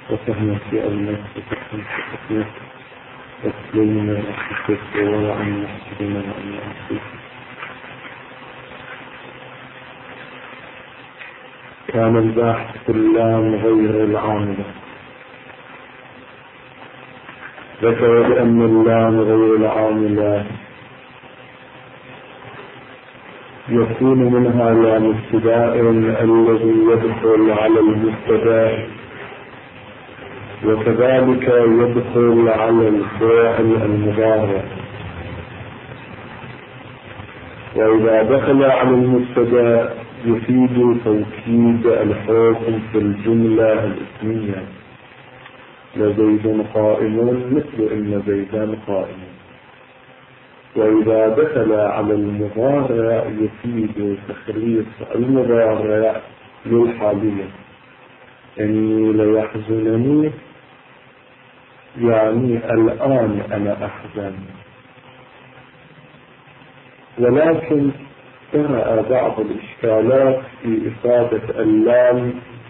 وفهم في النفس وفهم في حكمه وتسليمنا وحكمه وعن نفسنا وعن أنفسنا. كان الباحث في اللام غير العاملة. ذكر بأن اللام غير العاملة يكون منها لام ابتداء الذي يدخل على المبتدأ، وكذلك يدخل على الفاعل المضارع. وإذا دخل على المبتدأ يفيد توكيد الحكم في الجملة الاسمية. لزيد قائم مثل إن زيدان قائم. وإذا دخل على المضارع يفيد تخليص المضارع للحالية. إني ليحزنني يعني الآن أنا أحزن. ولكن ترى بعض الإشكالات في إفادة اللام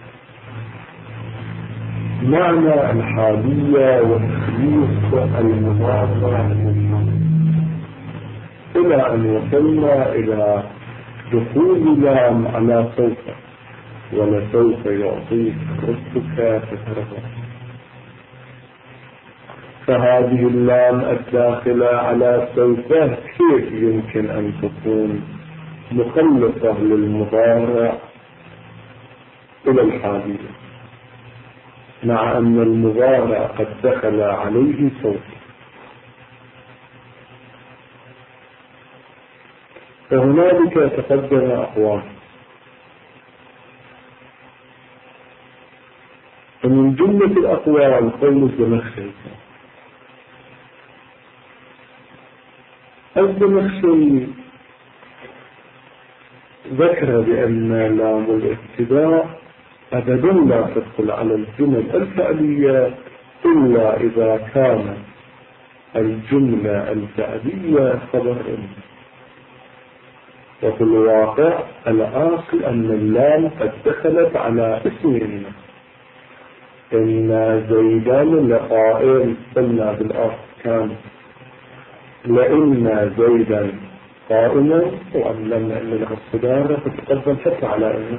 معنى الحالية وتخليص المضارع إلى أن وصلنا إلى دخول لام على سوف، ولسوف يعطيك ربك فترضى. فهذه اللام الداخلة على سوف كيف يمكن أن تكون مخلصة للمضارع إلى الحالية مع أن المضارع قد دخل عليه سوف؟ فهنالك تقدم أقوال. ومن جملة الأقوال قول الزمخشري. الزمخشري ذكر بأن لام الابتداء أبدا لا تدخل على الجمل الفعلية إلا إذا كان الجملة الفعلية خبر إن. وفي الواقع الأصل أن اللام قد دخلت على اسم إن زيدان لقائم. قلنا بالأصل كان لإن زيدا قائما، وأن لما إن له الصدارة فتقدم حتى على إنه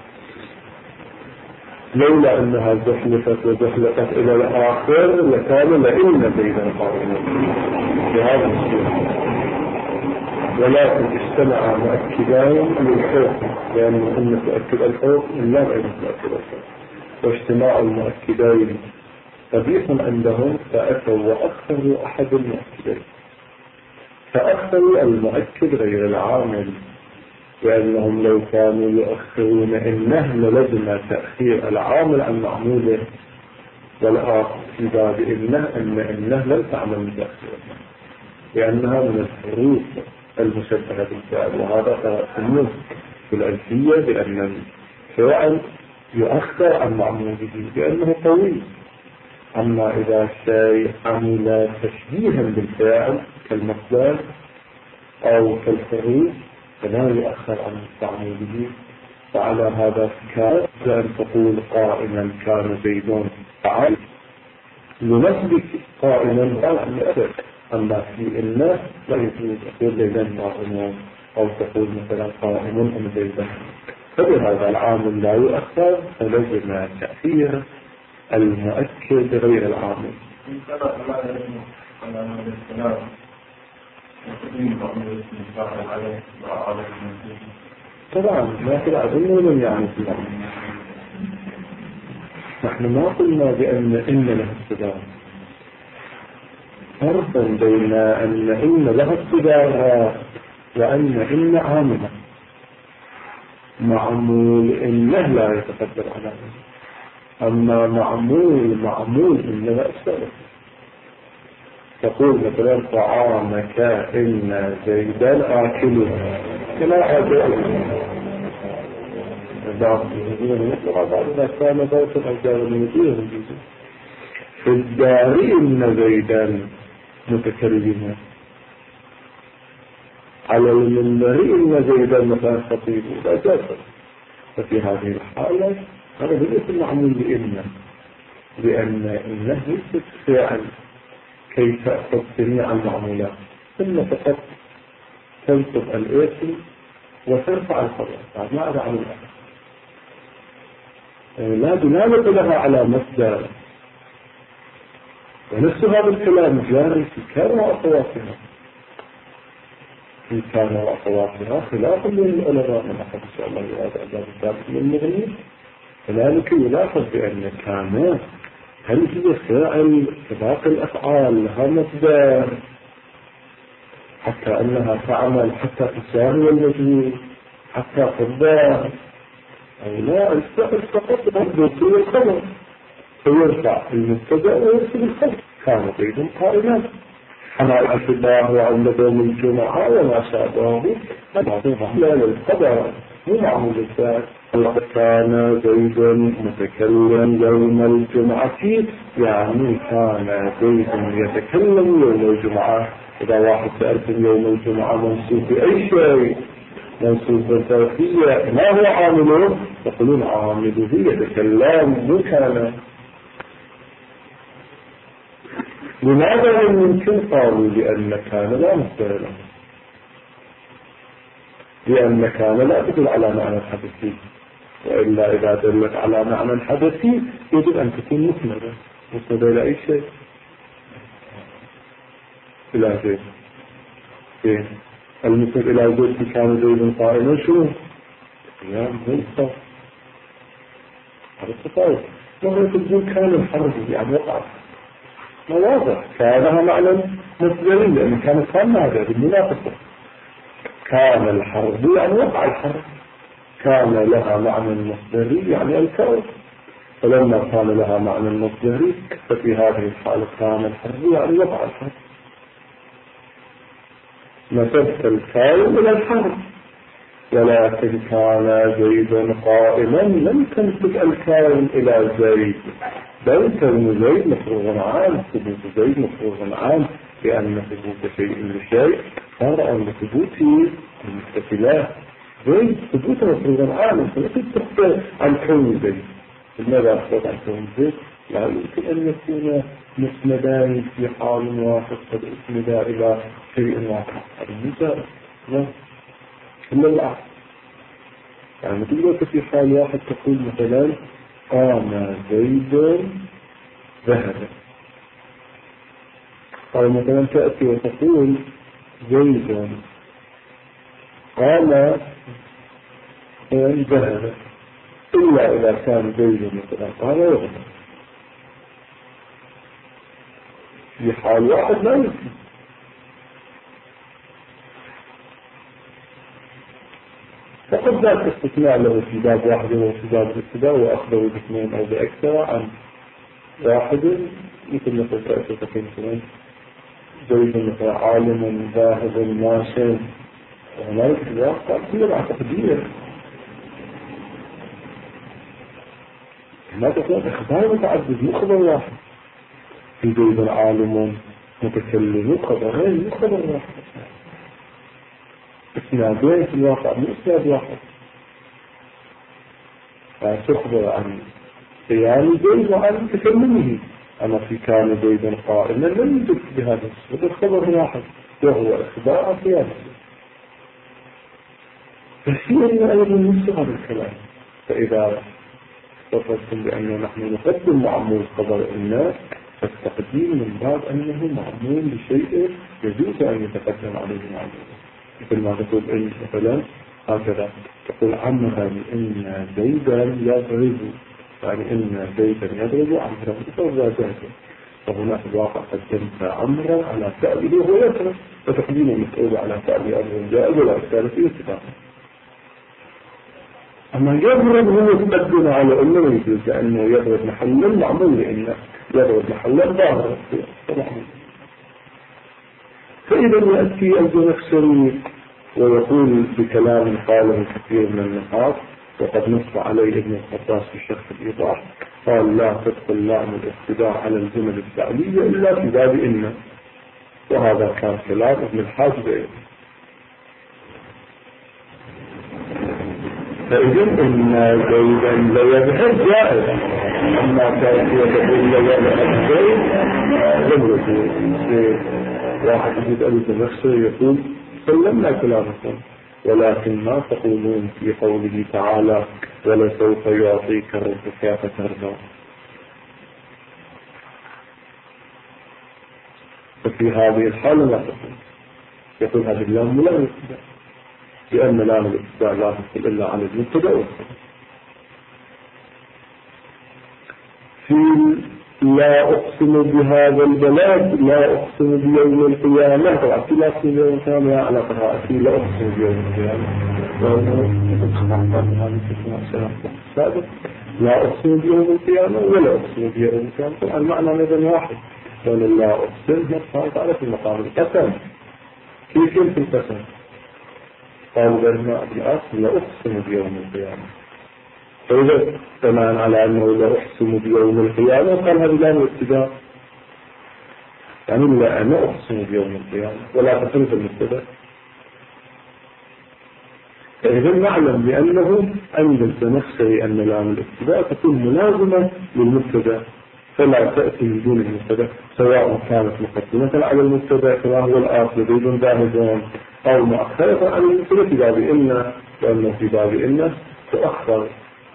لولا أنها زحلفت وزحلفت إلى الآخر لكان لإن زيدا قائما بهذا الصورة. ولكن اجتمع مؤكدان للحكم، لأنه إن تؤكد الحكم لا غير تؤكد الحكم، واجتماع المؤكدين قبيح عندهم فأتوا وأخروا أحد المؤكدين. فأخروا المؤكد غير العامل، لأنهم لو كانوا يؤخرون إنه للزم تأخير العامل عن معموله، والآخر في باب إنه لم تعمل بتأخير لأنها من الحروف المشبهة بالفعل. وهذا تأثير في الألفية بأن الفعل يؤخر عن معموله لأنه طويل. أما إذا الشيء عمل تشبيها بالفعل كالمصدر أو كالحروف فلا يؤخر عن معموله. فعلى هذا كان أن تقول قائما كان زيدون فعل لنسبك قائما قائما أبدا. أما في إنه لا يجوز تقول زيدان قائما أو تقول مثلا قائم أم زيدان. فبهذا العامل لا يؤخر، فلزم تأثير المؤكد غير العامل. طبعا ما في العظيم من يعني في العظيم. نحن ما قلنا بأن إن له الصدار. فرق بين أن له الصدار وأن إن عاملة. معمول إنه لا يتقدر على ذلك. أما معمول إنه أكثر. تقول مثلا طعامك إن زيدان آكله كلا أدعو بعض الجزيرة مثل بعض الناس كان ذات أجار المدينة في الدار إن زيدان متكلمة على المنبر إن زيدان مثلا خطيب لا جاسر. ففي هذه الحالة هذا ليس معمول بإن، بأن النهي ليست فعل كي تأخذ جميع المعمولات، ثم فقط تنصب الاسم وترفع الخبر بعد ما أدعى عن الأخر، لا دلالة لها على مصدر. ونفس هذا الكلام جاري في كان وأخواتها، في كان وأخواتها خلاف للعلماء من أحد إن شاء الله يراد أباب الثابت من المغني. كذلك يلاحظ بأن كان هل هي فاعل كباقي الأفعال لها مصدر حتى أنها تعمل حتى تساوي المجهول حتى تضاع، أو لا الفعل فقط يرسل الخبر فيرفع المبتدأ ويرسل الخبر. كان زيد قائما حماية الله وعند يوم الجمعة وما شابهه لا للخبر مو معمول الفعل. كان زيد متكلم يوم الجمعة، يعني كان زيد يتكلم يوم الجمعة. إذا واحد سألتم يوم الجمعة منصوب بأي شيء، منصوب بالظرفية، ما هو عامله؟ يقولون عامله يتكلم مو كان. لماذا لم يمكن؟ قالوا لأن كان لا مصدر له، لأن كان لا تدل على معنى الحدثي، وإلا إذا دلت على معنى الحدثي يجب أن تكون مسندة إلى أي شيء، إلى زيد. المسند إلى زيد كان زيد قائما شو؟ قيام ملصف هذا التطاول. وهو تقول كان الحرب يعني وقع مواضح، كانها معنى مصدري لأن كان هذا بالمنافسة. كان الحرب يعني وقع الحرب، كان لها معنى مصدري يعني الكون، فلما كان لها معنى مصدري ففي هذه الحالة كان الحرب يعني وقع الحرب. نسبت الكون إلى الحرب، ولكن كان زيد قائما لم تنسب الكون إلى زيد، بل كون زيد مفروغ عام، ثبوت زيد مفروغ عام، لأن ثبوت شيء لشيء صار أن ثبوته المستقلات. زيد ثبوت مفروغ عام، فلكن تخطئ عن كون زيد. لماذا أخطئ عن كون زيد؟ لا يمكن أن يكون مسندان في حال واحد قد اسندا إلى شيء واحد، هذا مثال لا إلا العقل. يعني تقدر في حال واحد تقول مثلا قام زيد ذهب، أو مثلا تأتي وتقول زيد قام ذهب، إلا إذا كان زيد مثلا قام يغنى. في حال واحد لا يمكن. فقد ذات استثناء له في باب واحد وفي باب الابتداء، وأخذوا باثنين أو بأكثر عن واحد، مثل مثل تأسف مثلا زيد مثل عالم ذاهب ماشٍ، وهناك في الواقع كل مع تقدير. ما تكون إخبار متعدد مو خبر واحد. في زيد عالم متكلم مو خبرين مو خبر واحد، اسنادين في الواقع مو اسناد واحد. فتخبر عن قيام زيد وعن تكلمه، أما في كان زيد قائما لم يجد بهذا الصدق خبر واحد وهو إخبار عن قيامه. فشيء أيضا نفس هذا الكلام. فإذا اتصلتم بأنه نحن نقدم معمول خبر الناس، فالتقديم من باب أنه معمول لشيء يجوز أن يتقدم عليه معمول. مثل ما تقول إن مثلا هكذا تقول عمرا إن زيدا يضرب، يعني إن زيدا يضرب عمرا فهو زيدا، فهنا في الواقع قدمت عمرا على فعله وهو يضرب، فتقديم المسؤول على فعله أمر جائز ولا إشكال فيه اتفاق. أما يضرب هو يتقدم على إنه يجوز، لأنه يضرب محلا معمول لإنه يضرب محلا ظاهر طبعا. فإذا يأتي الزمخشري ويقول بكلام قاله كثير من النقاط، وقد نص عليه ابن الخطاس في شرح الإيضاح، قال لا تدخل لام الاقتداء على الجمل الفعلية إلا في باب إن، وهذا كان كلام ابن الحاجب. فإذن إن زيدا لا يذهب جائز، أما كافية تقول لا أبدي لم يكن واحد يجد ألف نفسه يقول سلمنا كلامكم، ولكن ما تقولون في قوله تعالى ولسوف يعطيك ربك فترضى. ففي هذه الحالة لا يقول هذه اللام لا يتبع، لأن لام الاتباع لا تدخل إلا على المبتدأ. في لا أقسم بهذا البلد لا أقسم بيوم القيامة، طبعا في لا أقسم بيوم القيامة على قراءة لا أقسم بيوم القيامة، لا أقسم بيوم القيامة ولا أقسم بيوم القيامة، طبعا المعنى أيضا واحد، ولا لا أقسم نفسها تعالى في مقام القسم. كيف يمكن القسم؟ قالوا بأنه الأصل لا أقسم بيوم القيامة، فإذا تمام على أنه لا أقسم بيوم القيامة قال هذا لام الابتداء، يعني لا أنا أقسم بيوم القيامة ولا تخلف المبتدأ. فإذا نعلم بأنه عند الزمخشري أن لام الابتداء تكون ملازمة للمبتدأ، فلا تأتي من دون المبتدأ، سواء كانت مقدمة على المبتدأ كما هو الآخر زيد ذاهب أو مؤخرة عن المبتدأ في باب إن، لأنه في باب إن تؤخر.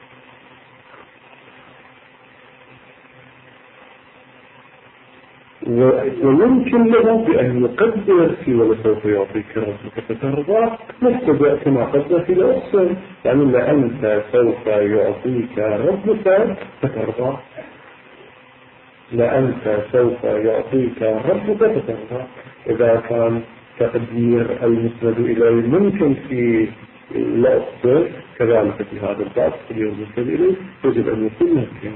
ويمكن له بأن يقدر في ولسوف يعطيك ربك فترضى مبتدأ كما قدر في الأقسم، يعني لأنت سوف يعطيك ربك فترضى، لأنت سوف يعطيك ربك فترضى. إذا كان تقدير المسند إليه ممكن في الأقسم كذلك في هذا الباب تقدير المسند إليه يجب أن يكون ممكن.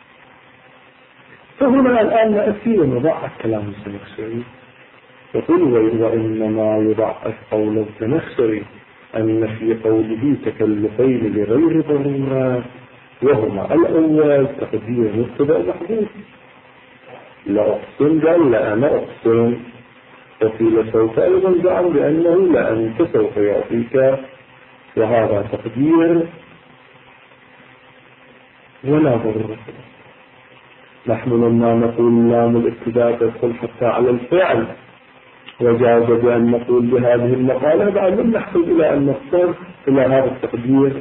فهنا الآن نأتي ونضعف كلام الزمخشري، يقول وإنما يضعف قول الزمخشري أن في قوله تكلفين لغير ضرورة، وهما الأول تقدير مبتدأ محذوف، لا أقسم قال لا أنا أقسم، وفي لسوف أيضا زعم بأنه لا أنت سوف يعطيك، وهذا تقدير ولا ضرورة. نحن لما نقول لام الابتداء تدخل حتى على الفعل، وجاز بأن نقول بهذه المقالة بعد لم نحتاج إلى أن نختار إلى هذا التقدير.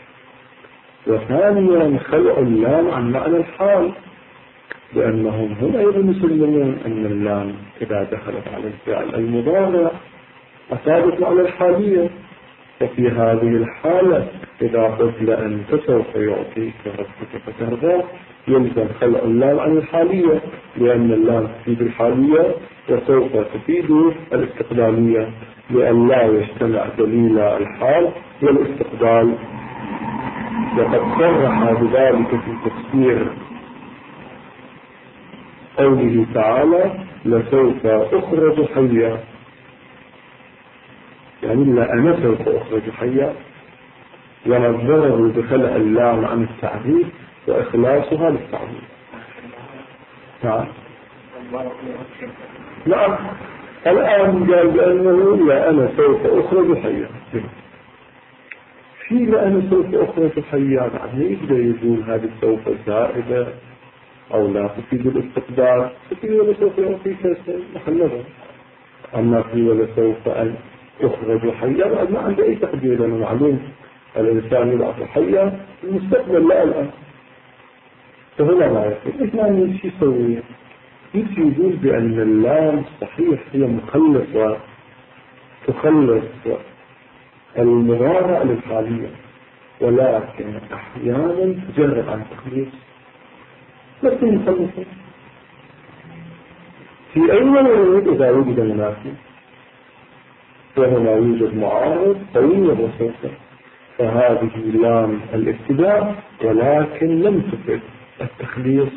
وثانيا خلع اللام عن معنى الحال، لأنهم هم أيضا يسلمون أن اللام إذا دخلت على الفعل المضارع أصابت معنى الحالية، وفي هذه الحالة إذا قلت أنت سوف يعطيك ربك فترضى يلزم خلع اللام عن الحالية، لأن اللام تفيد الحالية وسوف تفيد الاستقلالية، لأن لا يجتمع دليل الحال والاستقبال. وقد صرح بذلك في تفسير قوله تعالى لسوف أخرج حيا، يعني لا أنا سوف أخرج حيا، ونظره بخلع اللام عن التعريف وإخلاصها للتعريف. نعم الآن قال بأنه لا أنا سوف أخرج حيا، في لا أنا سوف أخرج حيا يعني يقدر يقول هذه سوف زائدة أو لا تفيد الاستقبال، تفيد ولا سوف يعطيك محلها. أما في ولا سوف أن أخرج حيا ما عنده أي تقدير، لأنه معلوم الإنسان يبعث حيا المستقبل لا الآن. فهنا ما يقول إثنان يمشي سوية، يقول بأن اللام صحيح هي مخلصة تخلص المضارع للحالية، ولكن أحيانا تجرب عن تخليص لكن مخلصة في أي موجود إذا وجد مناسب، وهنا يوجد معارض قوي وبسيطة، فهذه لام الابتداء ولكن لم تفيد التخليص.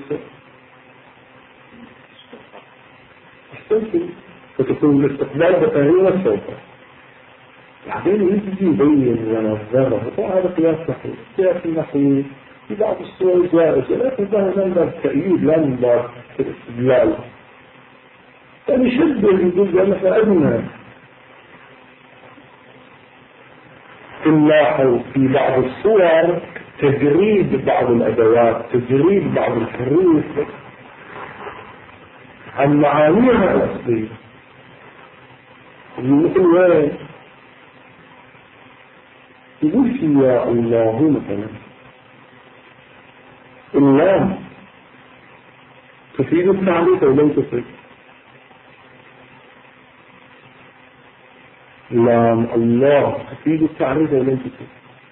فتكون الاستقبال بطريقة السوف، بعدين يجي يبين ونظره، هذا قياس نحوي. قياس النحوي في بعض الصور جائزة، لكن هذا من باب التأييد لا من باب الاستدلال. يعني شد يقول بأن احنا أدنى تلاحظ في بعض الصور تجريد بعض الأدوات، تجريد بعض الحروف عن معانيها الأصلية. مثل وين يقول يا الله مثلا اللام تفيد التعريف أو لم تفيد؟ لام الله تفيد التعريف أو لم تفيد؟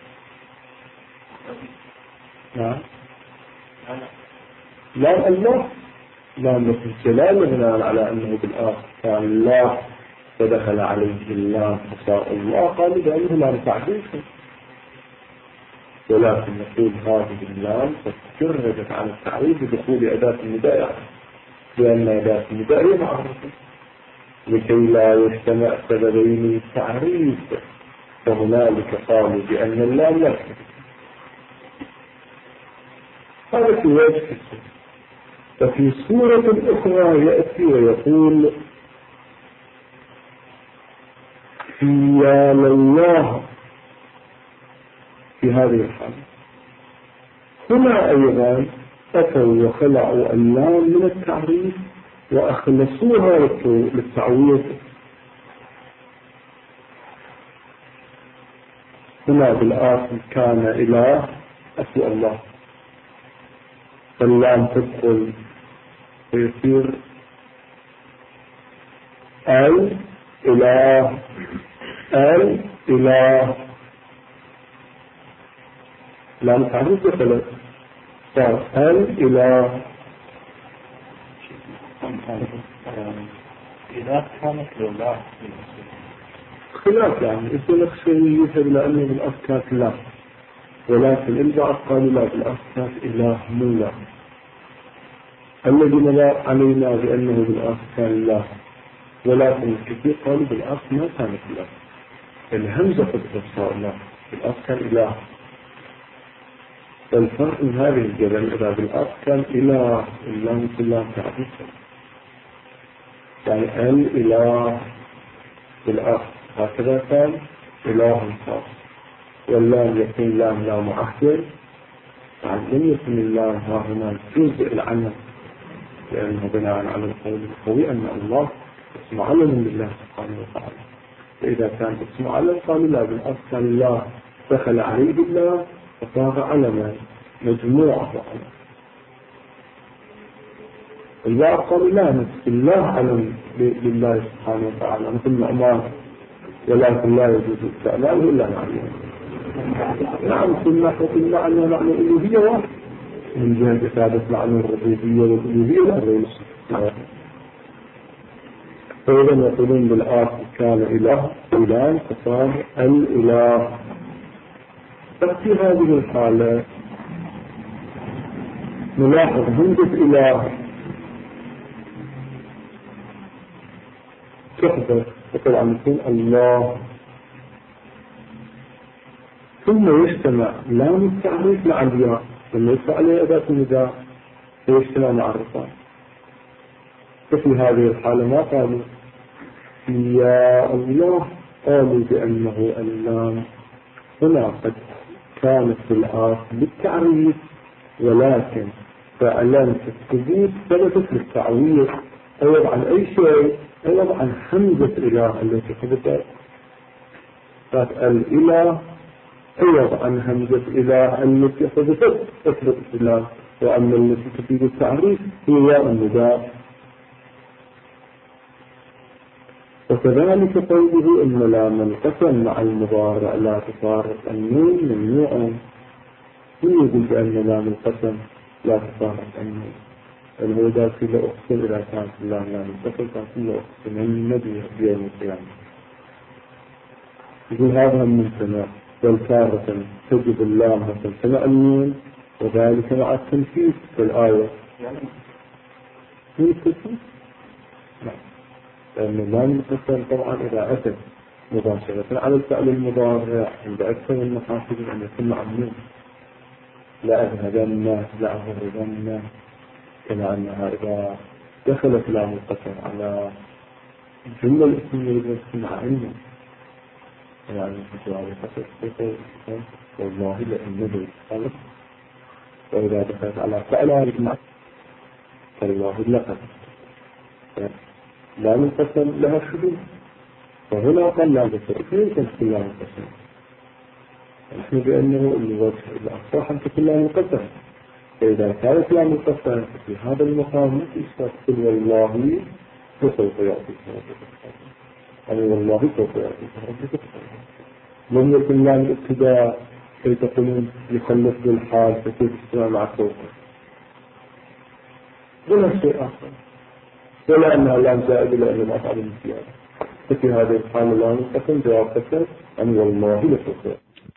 نعم لام الله لام الجلال بناء على أنه بالآخر كان الله فدخل عليه اللام فصار الله، قالوا بأنه لام تعريف، ولكن نقول هذه اللام تجردت عن التعريف بدخول أداة النداء، لأن أداة النداء هي معرفة لكي لا يجتمع سببين للتعريف، فهنالك قالوا بأن اللام لا تفيد. هذا في وجه. ففي سورة أخرى يأتي ويقول يا الله في هذه الحالة. هنا أيضا أتوا وخلعوا اللام من التعريف وأخلصوها للتعويض. هنا بالآخر كان إله أسوأ الله، فاللام تدخل ويصير الإله الإله، لام تعريف دخلت صار الإله. إذا كانت لله خلاف يعني يقول شيء يذهب لأنه بالأصل لا، ولكن البعض قالوا لا بالأصل إله مو لا. الذي ملا علينا بأنه بالأصل لا، ولكن الكثير قالوا بالأصل ما كانت لا، الهمزة قد تصار لا، بالأصل إله. فالفرق من هذه الجبل إذا بالأصل كان إله إلا مثل الله تعريف، يعني الإله بالأصل هكذا كان إله خاص، واللام يكون لام لا معهد، يعني لم يكن الله ها هنا جزء العمل، لأنه بناء على القول القوي أن الله اسم علم لله سبحانه وتعالى. فإذا كان اسم علم قالوا لا بالأصل كان الله دخل عليه الله فصار علما مجموعة علم. البعض قالوا لا نفس الله علم لله سبحانه وتعالى مثل الأمان، ولكن لا يجوز استعماله إلا معلوم. نعم كل ناحية المعنى معنى الألوهية واحد من جهة إفادة معنى الربوبية والألوهية وغير الصفات. فإذا يقولون بالآخر كان إله فصار الإله. ففي هذه الحالة نلاحظ همزة إله تحدث وطبعا يكون الله، ثم يجتمع لام التعريف مع الياء، ثم يدفع عليه أداة النداء ويجتمع مع الرفع. ففي هذه الحالة ما قالوا يا الله، قالوا بأنه اللام هنا قد كانت في الآخر بالتعريف، ولكن فعلامة الثبوت ثبتت للتعويض، أيضا عن أي شيء، أيضا عن حمزة إله التي ثبتت الإله، أيضا عن همزة إله التي ثبتت تثبت الإله، وأما التي تفيد التعريف هي ياء النداء. وكذلك قوله إن لام القسم مع المضارع لا تفارق النون ممنوع. من يقول بأن لام القسم لا تفارق النون؟ هو ذا في أقسم إذا كانت اللام لام القسم كانت لا أقسم النبي يوم القيامة. يقول هذا ممتنع، بل تارة تجب اللام تمتنع النون، وذلك مع التنفيذ في الآية. من التنفيذ؟ نعم، لأن اللام القسم طبعا إذا أتت مباشرة على الفعل المضارع عند أكثر المحاسب أن يكون مع النون، لا أذهبن لا أغربن، كما أنها إذا دخلت لام القسم على الجملة الاسمية يكون مع النون، يعني في جواب القسم والله لأن زيد خالص. وإذا دخلت على فعل هذه فالله لقد لا منقسم لها شذوذ، فهنا قال لا بسرعة يمكن تكون لا منقسم. نحن بأنه الوجه الأصح أن تكون لا منقسم، فإذا كانت لا منقسم في هذا المقام يستطيع تقول والله فسوف يعطيك ربك، أي والله سوف يعطيك ربك. لم يكن لا من ابتداء كي تقولون يخلص بالحال فكيف تسمع مع صوته ولا شيء آخر، ولا أنها لام زائد لأن الأفعال الزيادة. ففي هذه الحالة لا منقسم جواب قسم أن والله لسوف.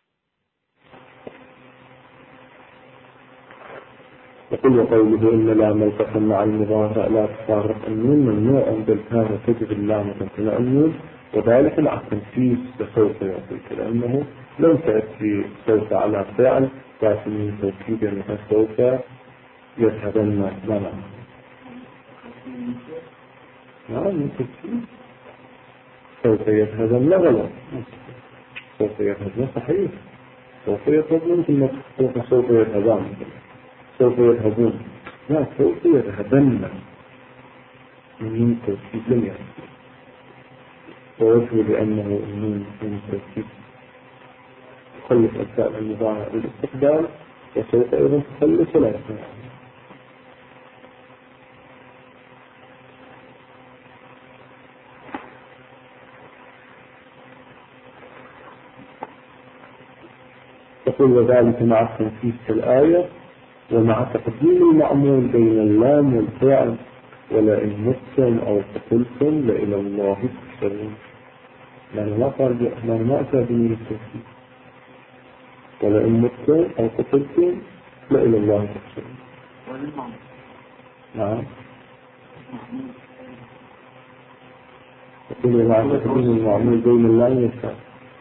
يقول وقوله إن لام القسم مع المضارع لا تفارق النون ممنوع بل كان تجب اللام تمتنع النون، وذلك مع التنفيذ بسوف يعطيك، لأنه لم تأتي سوف على فعل لكن من توكيد أنها سوف يذهبن لنا. نعم من توكيد سوف يذهبن غلط، سوف يذهبن صحيح، سوف يذهبن ثم سوف يذهبان، سوف يذهبون، لا سوف يذهبن من توكيد لم يأتي. ووجه لأنه من توكيد تخلص أجزاء المضارع بالاستقبال، وسوف أيضا تخلص ولا يسمع. تقول وذلك مع التنفيذ في الآية ومع تقديم المأمول بين اللام والفعل، ولئن متم أو قتلتم لإلى الله تحشرون، يعني ما أتى بمن التوكيد، ولئن متم أو قتلتم لإلى الله تحشرون. نعم يقول مع تقديم المأمول بين اللام والفعل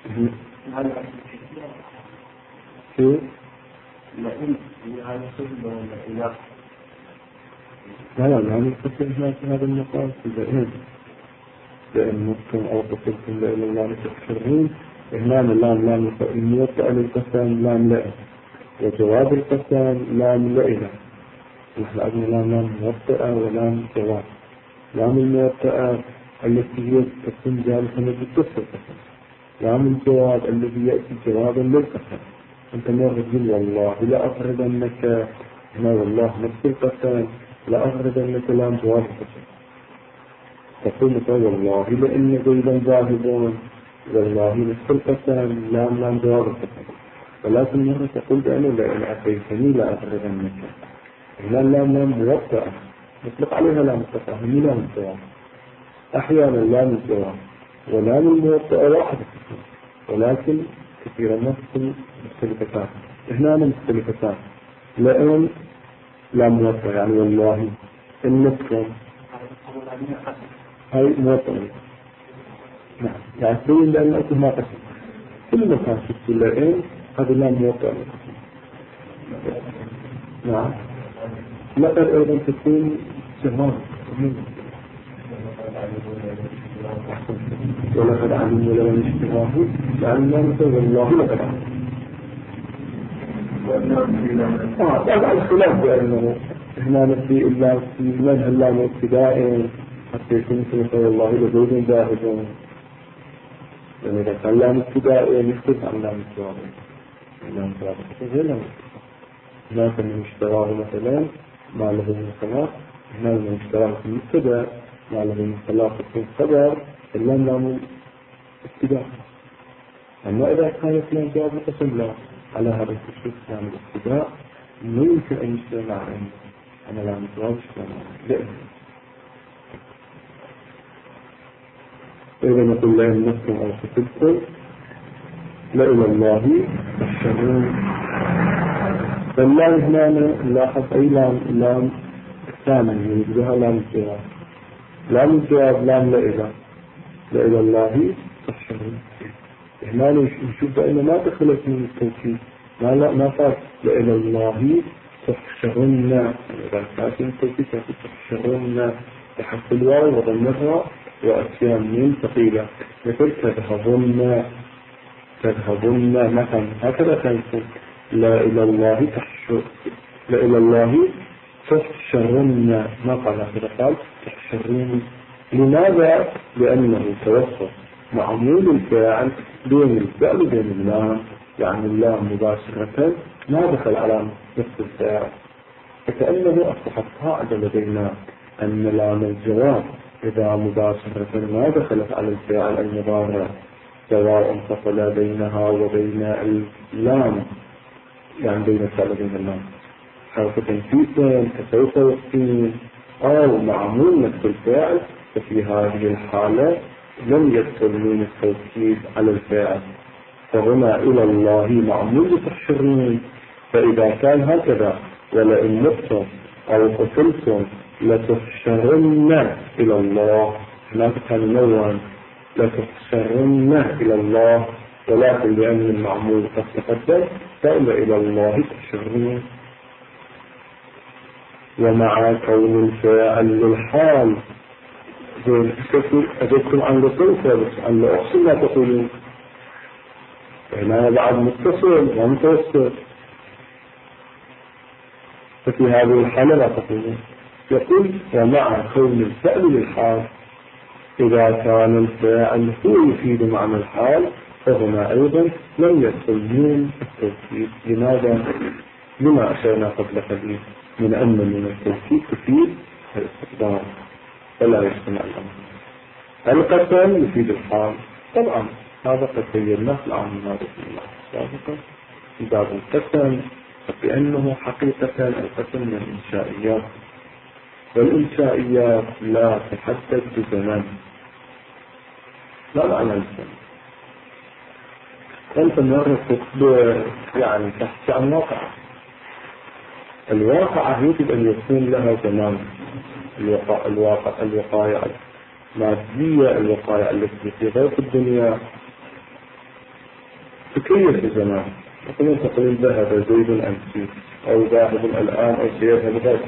كيف؟ لئن هذا صفة ولا إله؟ لا يعني القتل هنا في هذا المقام في لئن متم أو قتلتم لإلى الله تحشرون. هنا اللام لام الموطأ للقسم لام لئن، وجواب القسم لام لئن. نحن عندنا لام موطئة ولام جواب. لام الموطئة التي هي تكون جالسة بالدفع القسم، لام الجواب الذي يأتي جوابا للقسم. أنت ما تقول والله لا أغربنك، هنا والله نفس القسم لا أغربنك لام جواب القسم. تقول والله لأن زيدا ذاهبون، والله نفس القسم لام جواب القسم. ولكن مرة تقول بأنه لئن أتيتني لا أغربنك، هنا لام موطئة نطلق عليها لام التفاهم لام الجواب. أحيانا لام الجواب ولام الموطئة واحدة، ولكن كثيرا ما تكون مختلفتان. هنا مختلفتان، لأن لا موطئ يعني والله إنكم هاي موطئ. نعم يعني تقول لأن أكل ما قسم كل مكان في لأن هذا لا موطئ. نعم لقد أيضا تكون جمال ولقد علموا لمن اشتراه لأن مثل الله لقد علموا. طبعا الخلاف بأنه هنا نفي إلا في منها اللام ابتداء حتى يكون مثل الله لزوج ذاهب، لأن إذا كان لام ابتداء يختلف عن لام الجواب. لام الجواب غير لام هناك من اشتراه مثلا ما له من خلاف، هنا من اشتراه في المبتدأ ما له من خلاف في الخبر اللام لام ابتداء. أما إذا كانت لام جواب القسم لا، على هذا التشخيص لام الابتداء لا يمكن أن يشتغل على أنا لام جواب اشتغل. إذا نقول لئن متم أو قتلتم لإلى الله تحشرون. فاللام هنا نلاحظ أي لام الثانية يجبها لام الجواب. لام الجواب لام لإلى الله تحشرون. هنا نشوف بأن ما دخلت من التوكيد، ما صار لإلى الله تحشرون. إذا كانت من التوكيد تحشرون تحت الواو وضمتها وأسيان من ثقيلة مثل تذهبون تذهبن مثلا هكذا تنسل لا إلى الله تحشرن، ما قال هكذا، قال تحشرون. لماذا؟ لأنه توسط معمول الفاعل بين الفعل وبين اللام، يعني اللام مباشرة ما دخل على نفس الفاعل، فكأنه أصبحت قاعدة لدينا أن لام الجواب إذا مباشرة ما دخلت على الفاعل المضارع سواء فصل بينها وبين اللام، يعني بين الفعل وبين اللام حرف تنفيذ كسوف والسين أو معمول نفس الفاعل، ففي هذه الحالة لم يدخل من التوكيد على الفاعل، فهنا إلى الله معمول لتحشرون. فإذا كان هكذا ولئن متم أو قتلتم لتحشرن إلى الله، هناك كان نوعا لتحشرن إلى الله، ولكن لأن المعمول قد تقدم فإلى الله تحشرون. ومع كون الفاعل للحال أجبتم عن لسوف عن لأحسن لا تقولون، هنا بعد متصل ومتوسط، ففي هذه الحالة لا تقولون. يقول ومع كون الفعل للحال، إذا كان الفاعل هو يفيد معنى الحال فهنا أيضا لم يدخل من التوكيد. لماذا؟ لما أشرنا قبل قليل من أن من التوكيد تفيد الاستقدام فلا يجتمع الأمر. القسم يفيد الحال، طبعا هذا قد بيناه في العام الماضي سابقا في باب القسم، بأنه حقيقة القسم من الإنشائيات، والإنشائيات لا تحدد بزمن، لا معنى الزمن. أنت مرة يعني تحكي عن واقع، الواقع يجب أن يكون لها زمان. الوقائع المادية، الوقائع التي في غير الدنيا تكيف الزمان. تقول ذهب زيد أمس أو ذاهب الآن أو سيذهب غدا،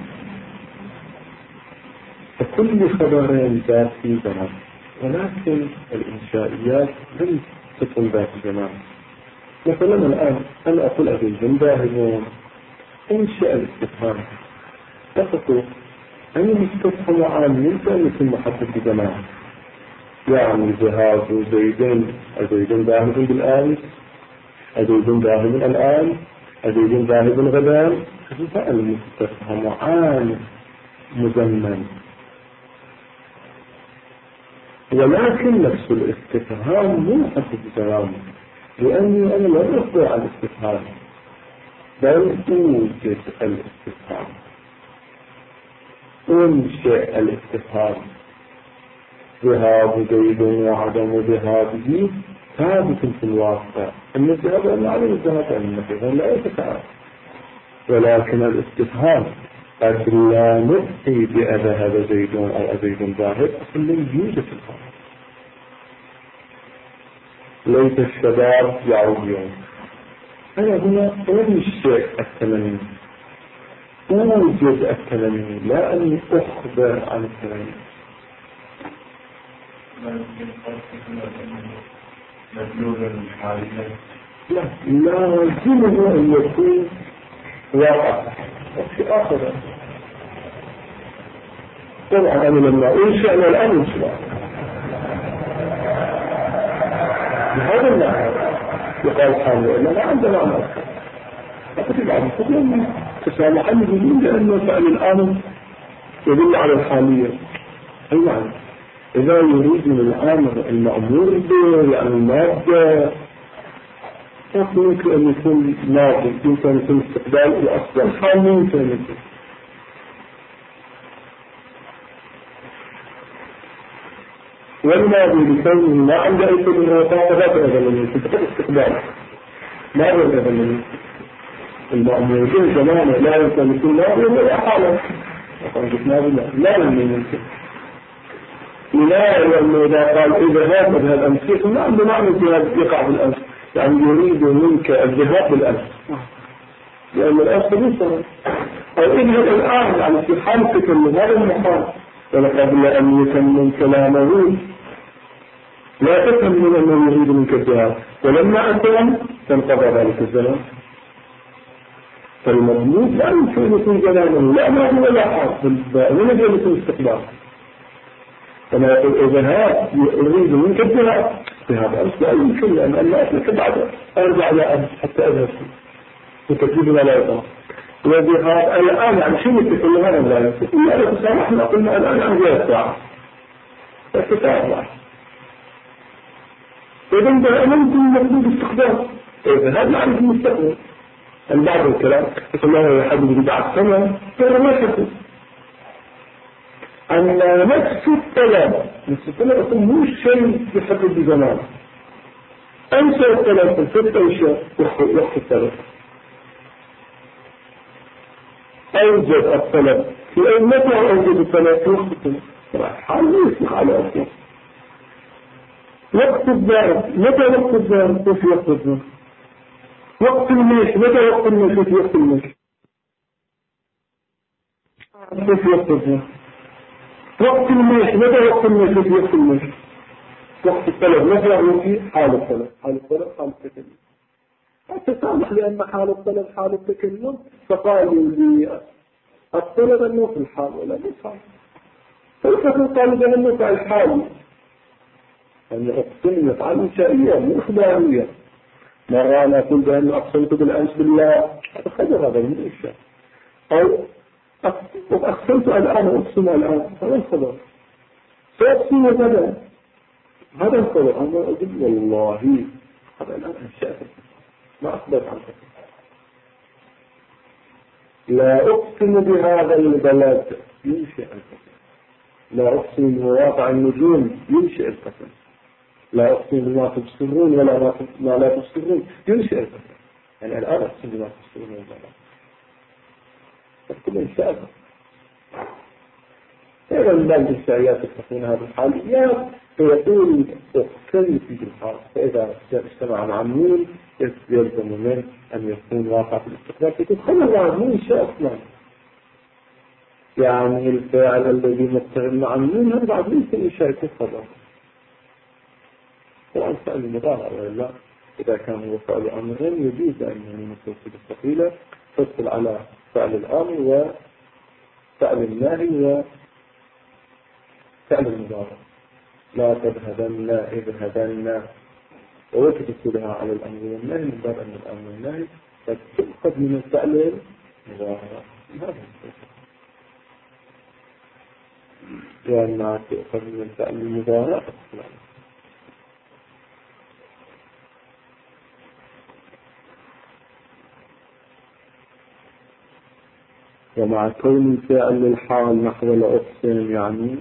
فكل خبر ذات في زمان، ولكن الإنشائيات لم تكن ذات زمان. مثلا الآن أنا أقول أبيهم ذاهبون، انشأ الاستفهام تقول أن يستفهم عام يمكن مثل محدد بزمان، يعني ذهاب زيد ذاهب بالآن، أزيد ذاهب الآن، أزيد ذاهب غدا، فالمستفهم عام مزمن. ولكن نفس الاستفهام مو محدد بزمان، لأني أنا لا أخبر عن الاستفهام بل أوجد الاستفهام، أنشئ الاستفهام. ذهاب زيد وعدم ذهابه ثابت في الواقع، أن الذهاب أن عليه الذهاب أن الذهاب لا يتفاعل، ولكن الاستفهام قد لا نبقي بأذهب زيد أو أزيد ذاهب أصلا يوجد في الواقع. ليس الشباب يعود يوم، أنا هنا أنشئ التمني، أوجد التمني، لا أن أخبر عن التمني. لا لازمه أن يكون واقع في آخر. طبعا أنا لما أنشأ الآن أنشأ بهذا المعنى يقال حامل إلا ما عندنا معنى أكثر. أكثر بعض الفضل تسامحا يقولون لأنه فعل الآن يدل على الحالية. أي معنى إذا يريد من الأمر المأمور به يعني المادة، يمكن أن يكون ماضي، يمكن أن يكون استقبال الأصل الحال، يمكن أن يكون. والماضي بكونه ما عنده أي شيء من الوقاية لا تأذن منه، فقط استقبال ما يأذن منه. المأمور به زمانه لا يمكن أن يكون ماضي ولا حاله، لا يمكن. لا لأنه إذا قال إذا هذا الأمس ما عنده معنى الذهاب يقع بالأمس، يعني يريد منك الذهاب بالأمس، لأن الأمس ليس أو اذهب الآن، يعني في حالتك من هذا المقام، ولقبل أن يتمم كلامه لا تفهم من أنه يريد منك الجهاد، ولما أسلم تنقضى ذلك الزمن. فالمضمون لا يمكن أن يكون زمانه لا ماضي ولا حال، من يجب أن يكون استقبال. كما يقول إذا هذا يريد منك الجهاد بهذا أمس لا يمكن، لأن الله أسلك بعد أرجع إلى أمس حتى أذهب وتكيد ما لا يطلع. وبهذا الآن يعني شيء يتكلم هذا لا يمكن إلا لو تسامحنا قلنا الآن عن غير الساعة التسامح. إذا دائما يمكن مفروض استخدام. إذا هذا معنى المستقبل. بعض الكلام يقول الله يحدد بعد سنة ترى ما يحدد أن نفس الطلب مو شيء يحدد بزمان. أنسى الطلب في الفتة أشياء وقت الطلب. أوجد الطلب في أي متى أوجد الطلب في وقت الطلب حال يسمح على أصلا. وقت الظاهر متى وقت الظاهر وفي وقت الظاهر. وقت المشي متى وقت المشي وفي وقت المشي وفي وقت الظاهر. وقت المشي متى وقت المشي وفي وقت المشي. وقت الطلب متى وفي حال الطلب. حال الطلب حال التكلم. التسامح لأن حال الطلب حال التكلم فقالوا لي الطلب أنه في الحال ولا نفعل. فالفكر قالوا بأنه في الحال أن أقسم يفعل إنشائيا مو إخباريا. مرة أنا أقول بأنه أقسمت بالأمس بالله هذا خبر هذا من الإنشاء. أو أقسمت الآن وأقسم الآن هذا الخبر. فأقسم هذا الخبر. أنا أقول والله هذا الآن أنشأت ما أخبرت عنه. لا أقسم بهذا البلد ينشئ القسم. لا أقسم بمواقع النجوم ينشئ القسم. لا أقسم بما تبصرون ولا ما لا تبصرون ينشئ القسم. يعني الآن أقسم بما تبصرون ولا لا. فكل إنشاء إذا من بعض الشعيات يتقون هذه الحاليات فيقول أقسم في الحال. فإذا اجتمع مع النون يلزم منه أن يكون واقع في الاستقرار. يقول خلنا الله مو إنشاء أصلا. يعني الفاعل الذي مقترن مع النون هذا بعد ليس إنشاء يكون خبر. طبعا فعل المضارع ولا إذا كان هو فعل أمر يجوز أن يكون متصل بالثقيلة تدخل على فعل الأمر وفعل النهي وفعل المضارع. لا تذهبن اذهبن وتدخلها على الأمر والنهي من باب أن الأمر والنهي فتؤخذ من الفعل المضارع. هذا لأنها تؤخذ من الفعل المضارع ومع كون الفعل للحال نحو لأقسم يعني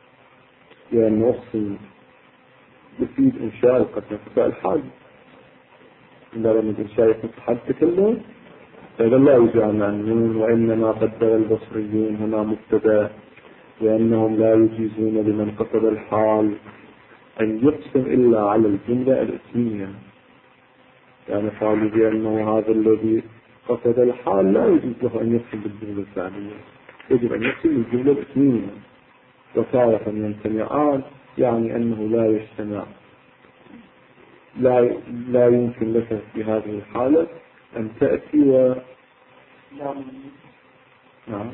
أقسم يفيد إنشاء القسم فعل حال عندما من إنشاء يتحدث كله فإذا لا يجعل عن النون وإنما قدر البصريون هنا مبتدأ لأنهم لا يجيزون لمن قصد الحال أن يقسم إلا على الجملة الاسمية. يعني قالوا بأنه هذا الذي قصد الحال لا يجوز له أن يقسم بالجملة الفعلية، يجب أن يقسم بالجملة الاسمية. وتارة يمتنعان يعني أنه لا يجتمع لا يمكن لك في هذه الحالة أن تأتي نعم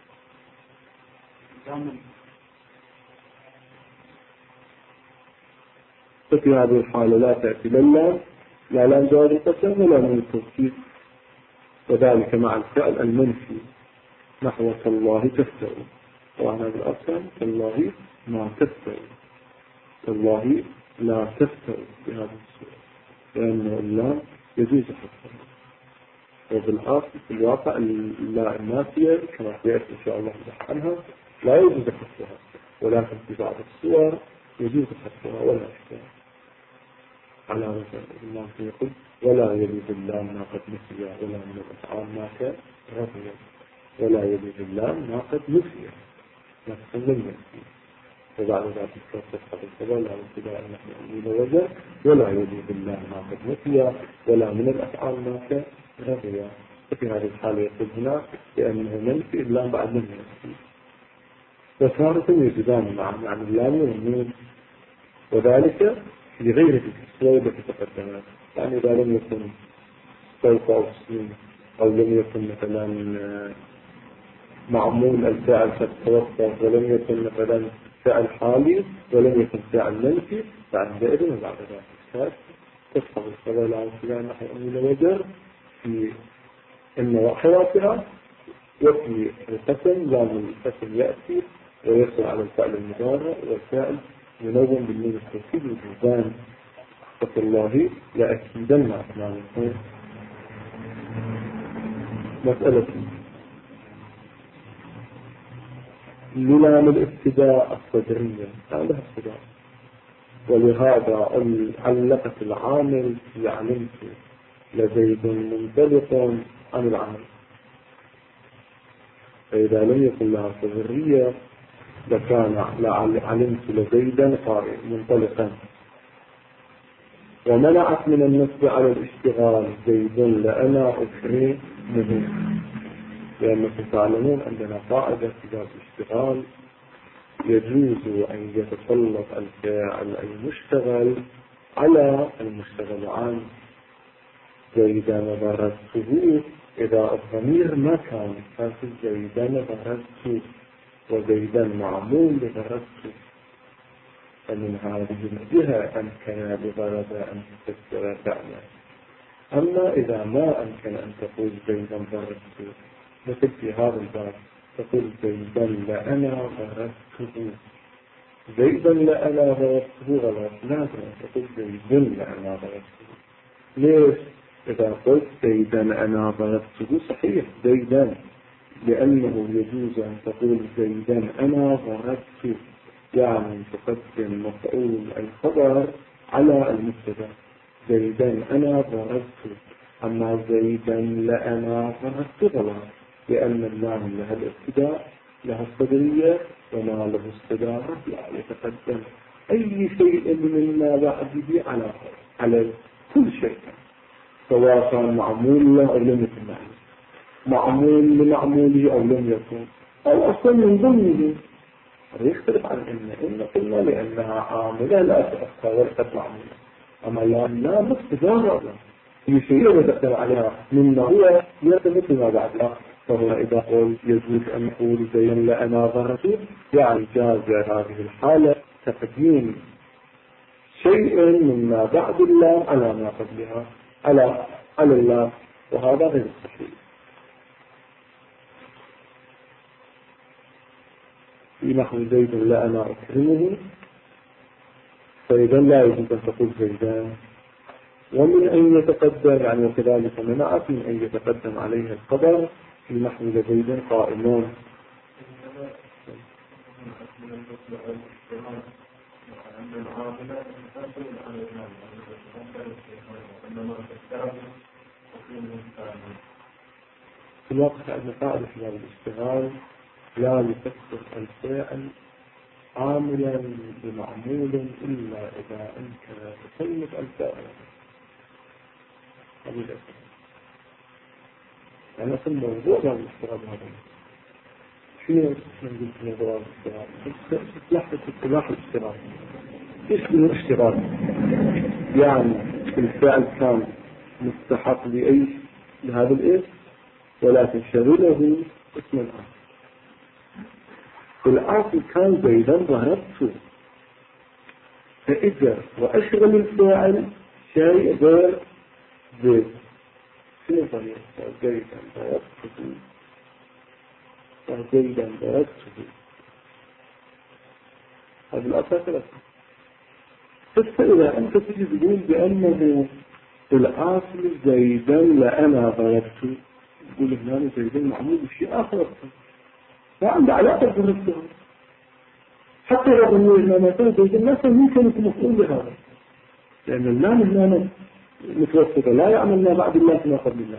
ففي هذه الحالة لا تأتي لا لام جواب القسم ولا من التوكيد. وذلك مع الفعل المنفي نحو تالله تفتر. طبعا هذا الأصل تالله ما تفتر. تالله لا تفتر بهذا الصورة لأنه اللام يجوز حفظها. وبالآخر في الواقع اللا النافية كما سيأتي إن شاء الله نبحث عنها لا يجوز حفظها، ولكن في بعض الصور يجوز حفظها ولا حفظها. على رجل الله يقول ولا يلد اللام ما قد نسي ولا من الأفعال ما كان رضي. ولا يلد اللام ما قد نسي ما تسمى نسي. وبعد ذلك تفتح الكلام على ابتداء نحن أمين وجه ولا يلد اللام ما قد نسي ولا من الأفعال ما كان رضي. ففي هذه الحالة يقول هنا لأنه منفي اللام بعد من نسي. وتارة يجدان مع اللام والنون وذلك لغير السوء التي تقدمت. يعني إذا لم يكن سوف أو سين أو لم يكن مثلا معمول الفعل قد توقف ولم يكن مثلا فعل حالي ولم يكن فعل منفي، فعندئذ وبعد ذلك تفهم الصلاة العامة نحو أمين وجر في النواحياتها، وفي القسم لأن القسم يأتي ويصل على الفعل المضارع والفعل منوم بالنون التوكيد والجزان. فقط الله لأكيدن أسمعكم. مسألة للام الابتداء الصدرية هذا ابتداء، ولهذا علقت العامل علمت لزيد منطلق عن العامل، فإذا لم يكن لها صدرية لكان علمت لزيدا منطلقا. ومنعت من النصب على الاشتغال زيد لأنا أكرمه، لأنكم تعلمون عندنا قاعدة في باب الاشتغال يجوز أن يتسلط الفاعل المشتغل على المشتغل عنه. زيدا ضربته إذا الضمير ما كان في زيدا ضربته وزيدا معمول لضربته، فمن هذه الجهة أمكن بضرب أن تفسر فعلا. أما إذا ما أمكن أن تقول زيدا ضربته، مثل في هذا الباب تقول زيدا لأنا ضربته، زيدا لأنا ضربته غلط، لازم تقول زيدا لأنا ضربته. ليش؟ إذا قلت زيدا أنا ضربته صحيح زيدا، لأنه يجوز أن تقول زيدا أنا ضربته، يعني تقدم مفعول الخبر على المبتدا، زيدا أنا ضربته. أما زيدا لأنا ضربته غلط، لأن اللام لها الابتداء لها الصدرية وما له الصدارة لا يتقدم أي شيء مما بعده على كل شيء، سواء كان معمول له أو لم يكن معمول لمعموله أو لم يكن أو أصلا من ضمنه. يختلف عن إن قلنا لأنها عاملة لا تأثر وليست معمولة، أما لا مستدارة في شيء يتقدم عليها مما هو يرتبط بما بعدها. فهو إذا قل يجوز أن نقول زيدا لأنا ضربته، يعني جاز هذه الحالة تقديم شيء مما بعد اللام على ما قبلها على اللام، وهذا غير صحيح. في نحو زيد لأنا أكرمه، فإذا لا يجوز أن تقول زيدان. ومن أن يتقدم يعني وكذلك منعت من أن يتقدم عليها الخبر في نحو زيد قائمون. في الواقع أن قاعدة الاشتغال لا يفسر الفاعل عاملا بمعمول إلا إذا أمكن تصنف الفاعل. هذه الأسئلة يعني أصل موضوع لا الاشتغال هذا شنو نقول في موضوع الاشتغال؟ لحظة اتباح الاشتغال. إيش من الاشتغال؟ يعني الفاعل كان مستحق لأي لهذا الاسم ولكن شغله اسم الآخر. الآخر كان زيدا ضربته، فإذا وأشغل الفاعل شيء غير زيد، شنو طريقة زيدا ضربته؟ زيدا ضربته هذا الأساس الأساس. فإذا أنت تجي تقول بأنه الآخر زيدا لأنا ضربته، تقول هنا زيدا معمول بشيء آخر فعنده علاقة بالرسول، حتى لو أنه إنما تنزل الناس ممكن يكون مسؤول لهذا، لأن اللام هنا متوسطة لا يعمل ما بعد الله ما قبل الله.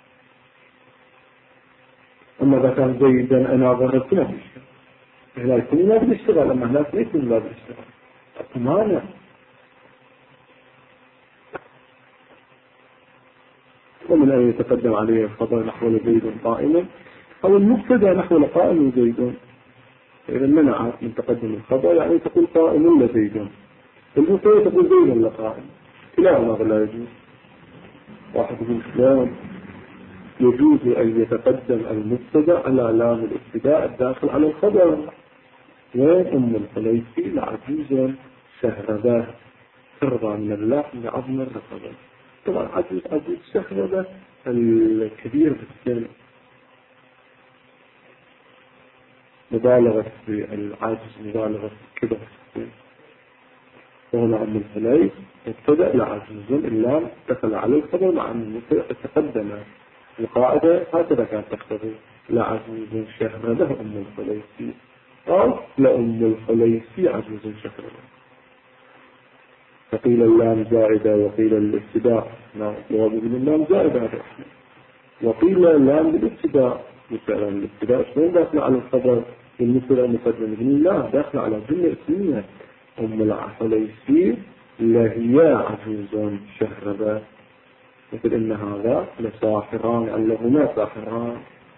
أما إذا كان زيدا أنا ضربت ما بيشتغل، هنا يكون ما بيشتغل، أما هناك ليس ما بيشتغل أطمانة. ومن أن يتقدم عليه الخبر نحو زيد قائما أو المبتدا نحو قائم زيد، إذا منع من تقدم الخبر يعني تقول قائم لزيد، المثال تقول بين اللقاء كلاهما لا يجوز. واحد يقول شلون يجوز أن يتقدم المبتدأ على لام الابتداء الداخل على الخبر. وين أم الخليفي لعجوزا شهربة ترضى من اللحم لعظم الرقبة. طبعا عجوز شهربة الكبير في السن، مبالغة في العجز، مبالغة في كبر في السن. وهنا أم الخليف ابتدأ لعجوز اللام دخل على الخبر مع أن تقدم القاعدة هكذا كانت تقتضي لعجوز شهربة أم الخليفي أو لأم الخليفي عجوز شهربة. فقيل اللام زائدة وقيل الابتداء، جواب ابن اللام زائدة هذا، وقيل اللام بالابتداء. مثلا الابتداء شلون داخل على الخبر بالنسبة للمقدم؟ ابن الله داخل على جملة اسمية أم الخليفي لهي عجوز شهربة، مثل إن هذا لساحران أن لهما ساحران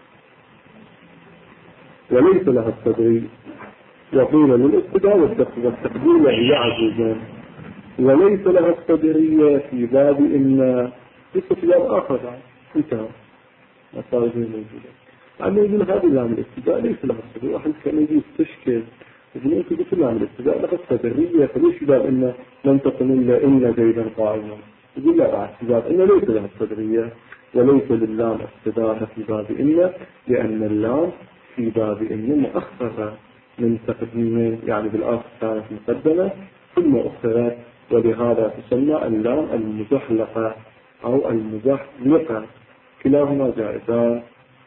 وليس لها التدريب. وقيل للابتداء والتقدير هي عجوز وليس لها التدرية في باب إن لسه في باب آخر انتهى مصارجين موجودة. يعني يقول هذه لام الابتداء ليس لها التدرية. واحد كان يجي يستشكل يقول انت قلت لام الابتداء لها التدرية، فليش في باب إن لم تكن إلا إن زيدا قائما؟ يقول لا، بعد في باب إن ليس لها التدرية وليس للام ابتداء في باب إن، لأن اللام في باب إن مؤخرة من تقديمين، يعني بالآخر كانت مقدمة ثم أخرت، ولهذا تسمى اللام المزحلقة أو المزحلقة، كلاهما جائزان.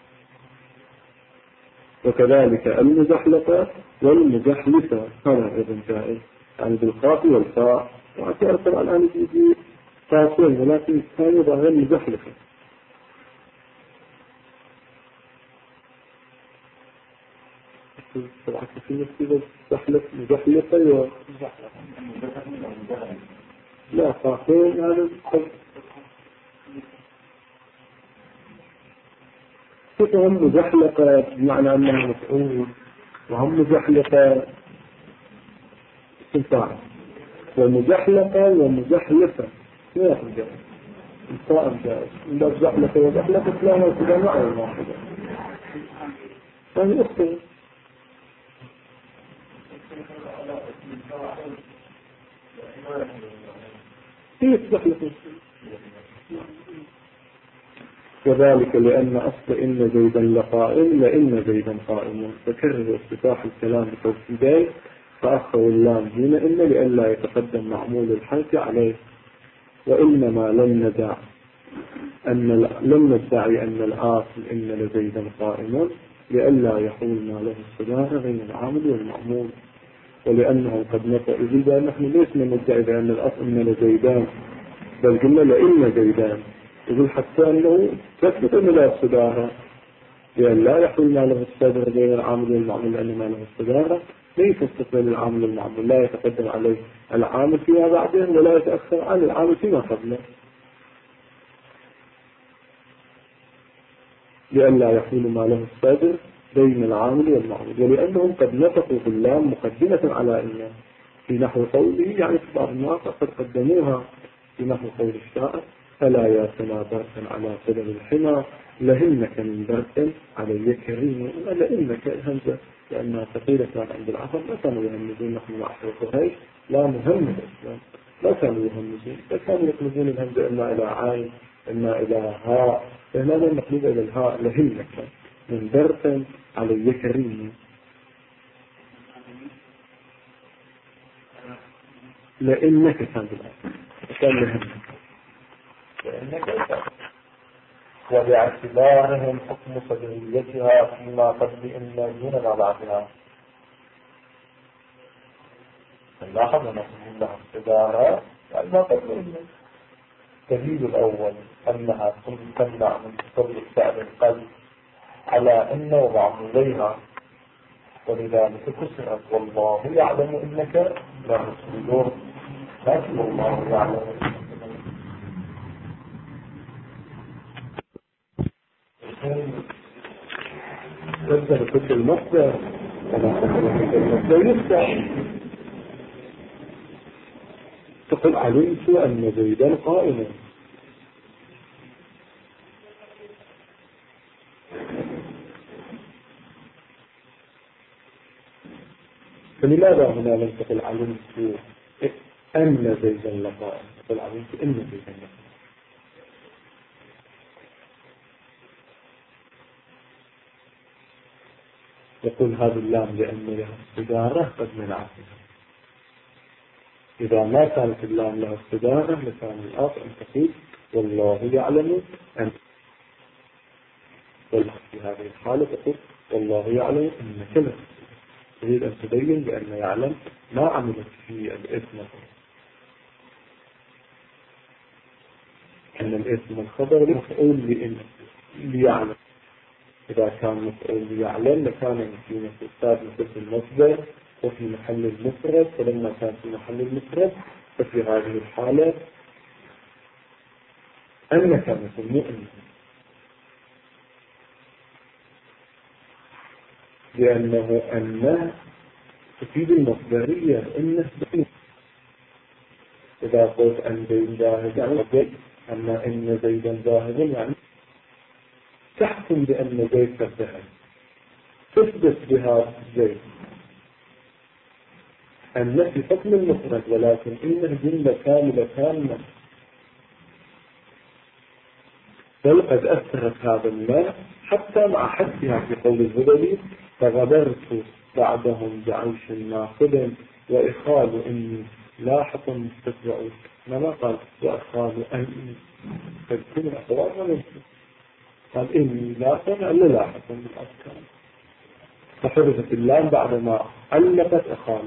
وكذلك المزحلقة والمزحلقة هذا أيضا جائز، يعني بالقاف والفاء. وأكثر طبعا الآن يجي قاسين، ولكن الثاني ظاهر مزحلقة. طبعا في نفسي مزحلقة لا قاسين يعني هم مزحلقة بمعنى أنها مفعول، وهم مزحلقة استنفاع، ومزحلقة ومزحلقة لا يخرج الصائم جائز. إذا مزحلقة ومزحلقة لا يخرج معه واحدة يعني أخطر. هي مزحلقة. وذلك لأن أصل إن زيدا لقائم لإن زيدا قائم، فكرر افتتاح الكلام بتوكيدين فأخروا اللام دون إن لئلا يتقدم معمول الحرف عليه. وإنما لم ندعي أن الآصل إن لزيدا قائما لئلا يحول ما له الصدارة بين العامل والمعمول، ولأنه قد نطق إذا نحن لسنا ندعي بأن الأصل إن لزيدان، بل قلنا لإن زيدان. يقول حتى أنه تثبت أن لا الصدارة، لأن لا يحول ما له الصدارة بين العامل والمعمول، لأن ما له الصدارة ليس استقبال العامل والمعمول، لا يتقدم عليه العامل فيما بعده ولا يتأخر عن العامل فيما قبله، لأن لا يحول ما له الصدر بين العامل والمعمول، ولأنهم قد نطقوا باللام مقدمة على إن في نحو قوله، يعني في بعض الناس قد قدموها في نحو قول الشاعر فلا ياسنا بركا على سبب الحمى لهنك من برك علي كريم. لإنك الهمزة لأنها ثقيلة عند العصر ما كانوا يهمزون نحن مع قريش، لا مهمز الإسلام لا كانوا يهمزون، لا كانوا يقلبون الهمزة إما إلى عين إما إلى هاء، فهنا المقلوب إلى الهاء لهنك من برك علي كريم. لإنك كان بالعصر كان لهنك وباعتبارهم حكم صدريتها فيما قبل إن دون ما بعدها. نلاحظ أن نقول لها استدارة يعني ما قبل إن. الدليل الأول أنها تمنع من تصرف فعل القلب على إن ومعموليها، ولذلك كسرت والله يعلم إنك لا تسجدون، لكن الله يعلم. تبدأ بكل المصدر كما تبدأ المصدر يفتح. تقول علمت أن زيدا قائما. فلماذا هنا لم تقل علمت أن زيدا لقائم؟ تقول علمت أن زيدا لقائم. يقول هذا اللام لأن لها استدارة قد منعتها. إذا ما كانت اللام لها استدارة لكان الأصل أن تقول والله يعلم أن، في هذه الحالة تقول والله يعلم أن كذا. تريد أن تبين بأن يعلم ما عملت في الاسم، أن الاسم الخبر مفعول ليعلم. إذا كان مفعول ليعلم لكان في مثل المصدر وفي محل المفرد، فلما كان في محل المفرد ففي هذه الحالة أن كان يسمى لأنه أن تفيد المصدرية إنه إذا قلت أن زيد ذاهب يعني إن زيدا ذاهب يعني تحكم بأن زيد كالذهب، تثبت بها زيد أن في حكم المفرد، ولكن إنه جملة كاملة كاملة. بل قد أثرت هذا الماء حتى مع حدها في قول الزبدي فغبرت بعدهم بعيش ناقد وإخال إني لاحق مستتبع. ما قال وإخال أني فالكل أخوار منه، قال إني لاحق ألا لاحق بالأفكار، فحرفت اللام بعدما علقت إخال،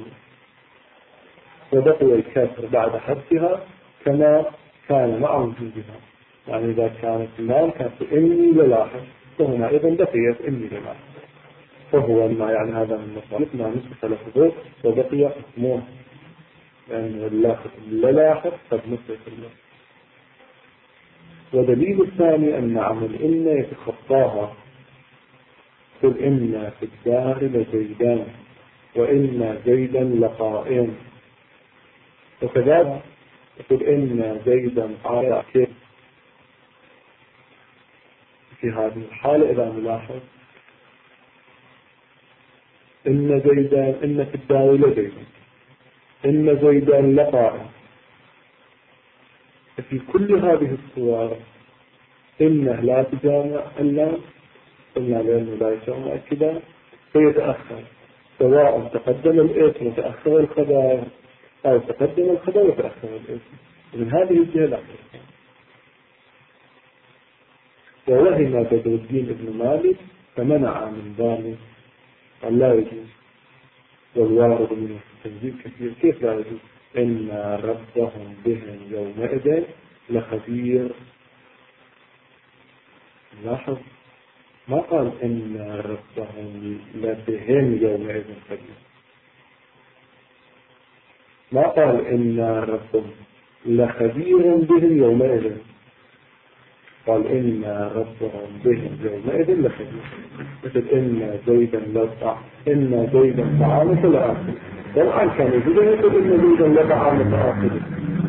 وبقي الكسر بعد حدها كما كان مع وجودها. يعني إذا كانت اللام كانت إني للاحق، فهنا إذن بقيت إني للاحق، فهو ما يعني هذا من مصالح ما نسبة لفظه وبقي حكمه، يعني للاحق قد نسبة الله. ودليل الثاني أن عمل إن يتخطاها، قل إن في الدار لزيدان وإن زيدا لقائم، وكذلك يقول إن زيدا قائم. في هذه الحالة إذا نلاحظ إن زيدا إن في الدار لزيدا إن زيدا لقائم، في كل هذه الصور إنه لا تجامع اللام، قلنا لأنه لا يجامع الكلام فيتأخر، سواء تقدم الاسم وتأخر الخبر أو تقدم الخبر وتأخر الاسم. من هذه الجهة لا. ووهم بدر الدين ابن مالك فمنع من ذلك، قال لا يجوز، والوارد من التنزيل كثير. كيف لا يجوز؟ إن ربهم بهم يومئذ لخبير. لاحظ ما قال إن ربهم لبهم يومئذ خبير، ما قال إن ربهم لخبير بهم يومئذ، قال إن ربهم بهم يومئذ لخبير. مثل إن زيدا لطع إن زيدا طعامة لآخر، والآن كان يقول إن زيدا لطعامة لآخر،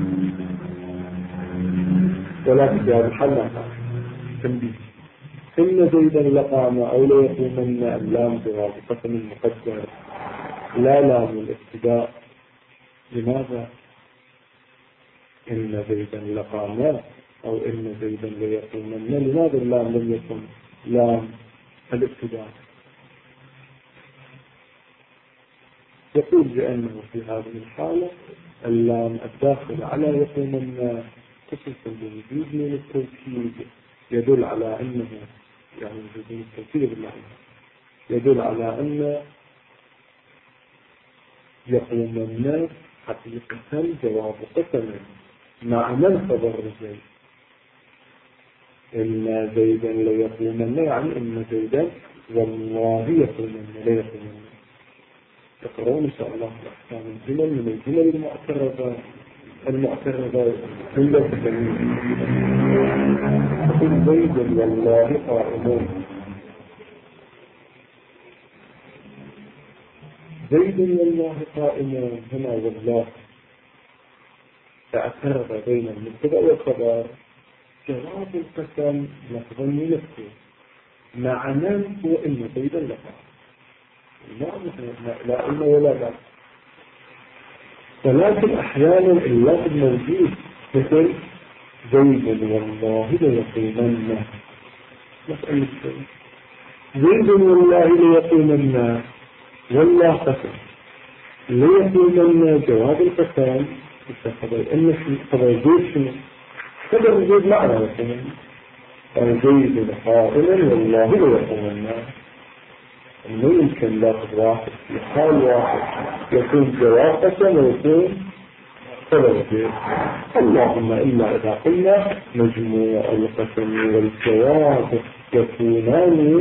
ولكن في هذا الحل تنبيه إن زيدا لقام أو لا يقومن اللام جواب قسم المقدر لا لام الابتداء. لماذا؟ إن زيدا لقام أو إن زيدا ليقومن، لماذا اللام لم يكن لام الابتداء؟ يقول بأنه في هذه الحالة اللام الداخل على يقومن خصوصا بوجود من التوكيد يدل على أنه يعني وجود من التوكيد بالمعنى يدل على أن يقومن حقيقة جواب قسم مع من خبر زيد. إن زيدا ليقومن يعني إن زيدا والله يقومن لا يقومن. تقرؤون إن شاء الله أحكام الجمل من الجمل المعترضة عند التكليف. قل زيد والله قائمون، زيد والله قائمون هنا والله فاعترض بين المبتدأ والخبر. جواب القسم لفظا يلفظ مع من هو إن زيدا لقى لا إن ولا لا. ولكن أحيانا اللفظ موجود مثل زيد والله ليقيمن، مسألة زيد والله ليقيمن والله قسم ليقيمن جواب القسم خبر إن خبر زيد شنو؟ خبر زيد معنى مثلا زيد قائلا والله ليقيمن. إنه يمكن لفظ واحد في حال واحد يكون جواب قسم ويكون خبر زيد. اللهم إلا إذا قلنا مجموع القسم والجواب يكونان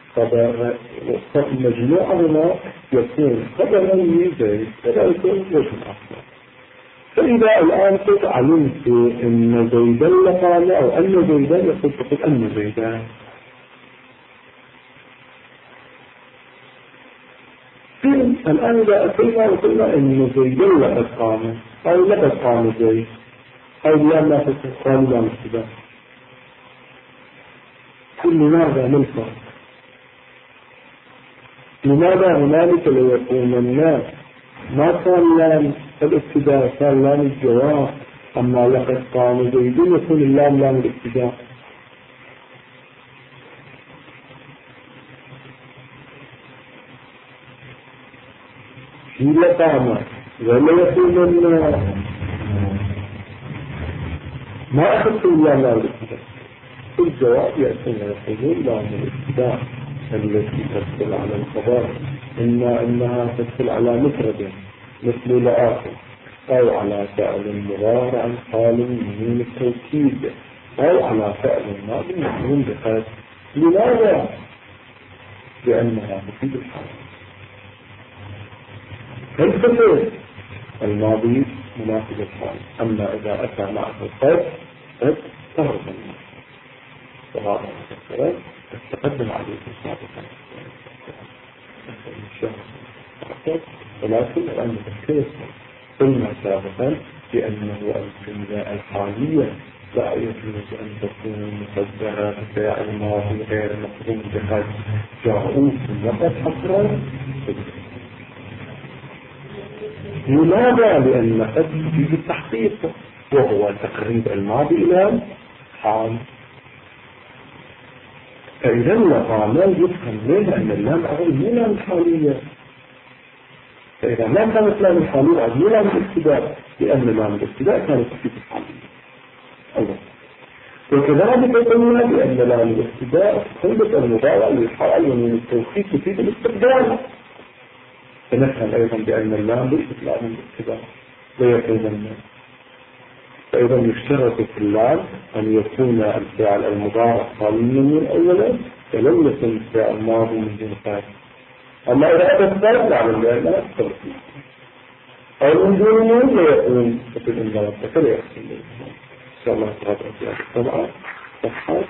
مجموعهما يكون خبرا لزيد ولا يكون وجه. فإذا الآن قلت علمت إن زيدا لقال أو أن زيدا يقول تقول أن زيدا. الآن إذا أتينا وقلنا إن زيدا لقد قام أو لقد قام زيد أو لا تقال لا مستدى، لماذا نلقى؟ لماذا هنالك ليقوم الناس ما كان لام الابتداء كان لام الجواب، أما لقد قام زيد يكون اللام لام الابتداء. حين قام ولا يكون الناس ما أخذت اللام لام الابتداء. الجواب يأتون يقولون لام الابتداء التي تدخل على الخبر إنها تدخل على مفرد مثل لآخر أو على فعل مضارع حال من التوكيد أو على فعل ماضي مفعول بقصد. لماذا؟ لأنها تفيد الحال. فالفعل الماضي مناسب الحال، أما إذا أتى معه القصد قد تهرب منه. وهذا المفسر تقدم عليه سابقا ولكن الآن نذكر قلنا سابقا بأنه الجملة الحالية لا يجوز أن تكون مقدرة بفعل الماضي غير مقرون بحد جاءوا في الوقت حصرا. لماذا؟ لأن قد تجيب التحقيق وهو تقريب الماضي إلى حال. فإذا لقامل يفهم منها أن اللام أغل مو لام الحالية. فإذا ما كانت لام الحالية عد مو لام الابتداء، لأن لام الابتداء كانت تفيد الحالية. أولا وكذلك قلنا بأن لام الابتداء تخلط المضارع للحال ومن التوكيد تفيد الاستقبال. فنفهم أيضا بأن اللام ليست لام الابتداء ويكون الناس. فإذا يشترط في اللام أن يكون الفعل المضارع خاليا من أولا فلم يكن الفعل الماضي من دون خالي. أما إذا أتت ذلك نعلم بأن لا تخلص أو من دون مون لا يكون مثل إن لا يتكل يحسن إن شاء الله تعالى في هذه الطبعة صفحات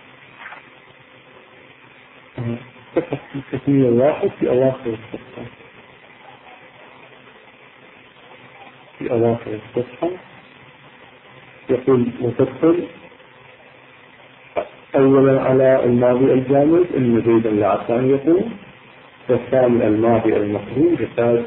صفحة 601 في أواخر الصفحة. في أواخر الصفحة يقول وتدخل أولا على الماضي الجامد إن زيدا لعسى أن يكون، والثاني الماضي المقرون بقصد.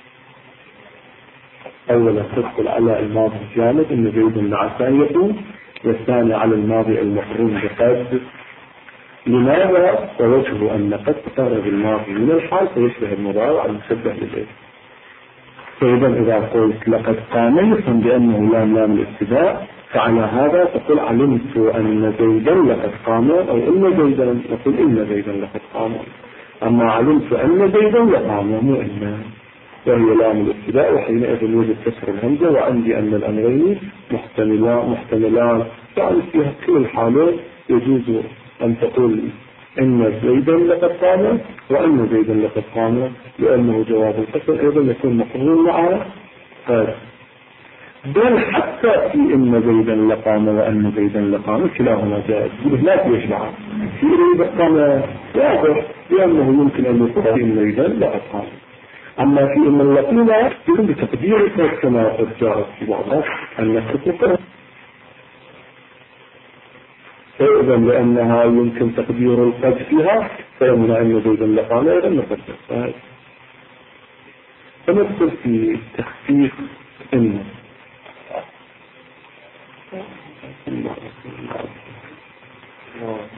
أولا تدخل على الماضي الجامد إن زيدا لعسى أن يكون، والثاني على الماضي المقرون بقصد. لماذا؟ ووجه أن قد تقرب الماضي من الحال فيشبه المضارع المشبه للاسم. فإذا إذا قلت لقد قام يفهم بأنه لام الابتداء، فعلى هذا تقول علمت أن زيدا لقد قام أو إن زيدا، نقول إن زيدا لقد قام. أما علمت أن زيدا لقام مو إن، وهي لام الابتداء وحينئذ يوجد كسر الهمزة. وعندي أن الأمرين محتملان يعني فيها كل الحالات يجوز أن تقول إن زيدا لقد قام وأن زيدا لقد قام، لأنه جواب القسم أيضا يكون مقرون مع هذا. بل حتى في إن زيدا لقام وأن زيدا لقام كلاهما جائز، لا يجمع في إن قام واضح لأنه يمكن أن يقول إن زيدا لقد قام. أما في من لقينا يحكم بتقدير الفرق كما قد جاءت في بعضها أن تكون فإذا لأنها يمكن تقدير القد فيها فيمنع أن يزيد اللقاء أيضا نقدر. فندخل في تخفيف إن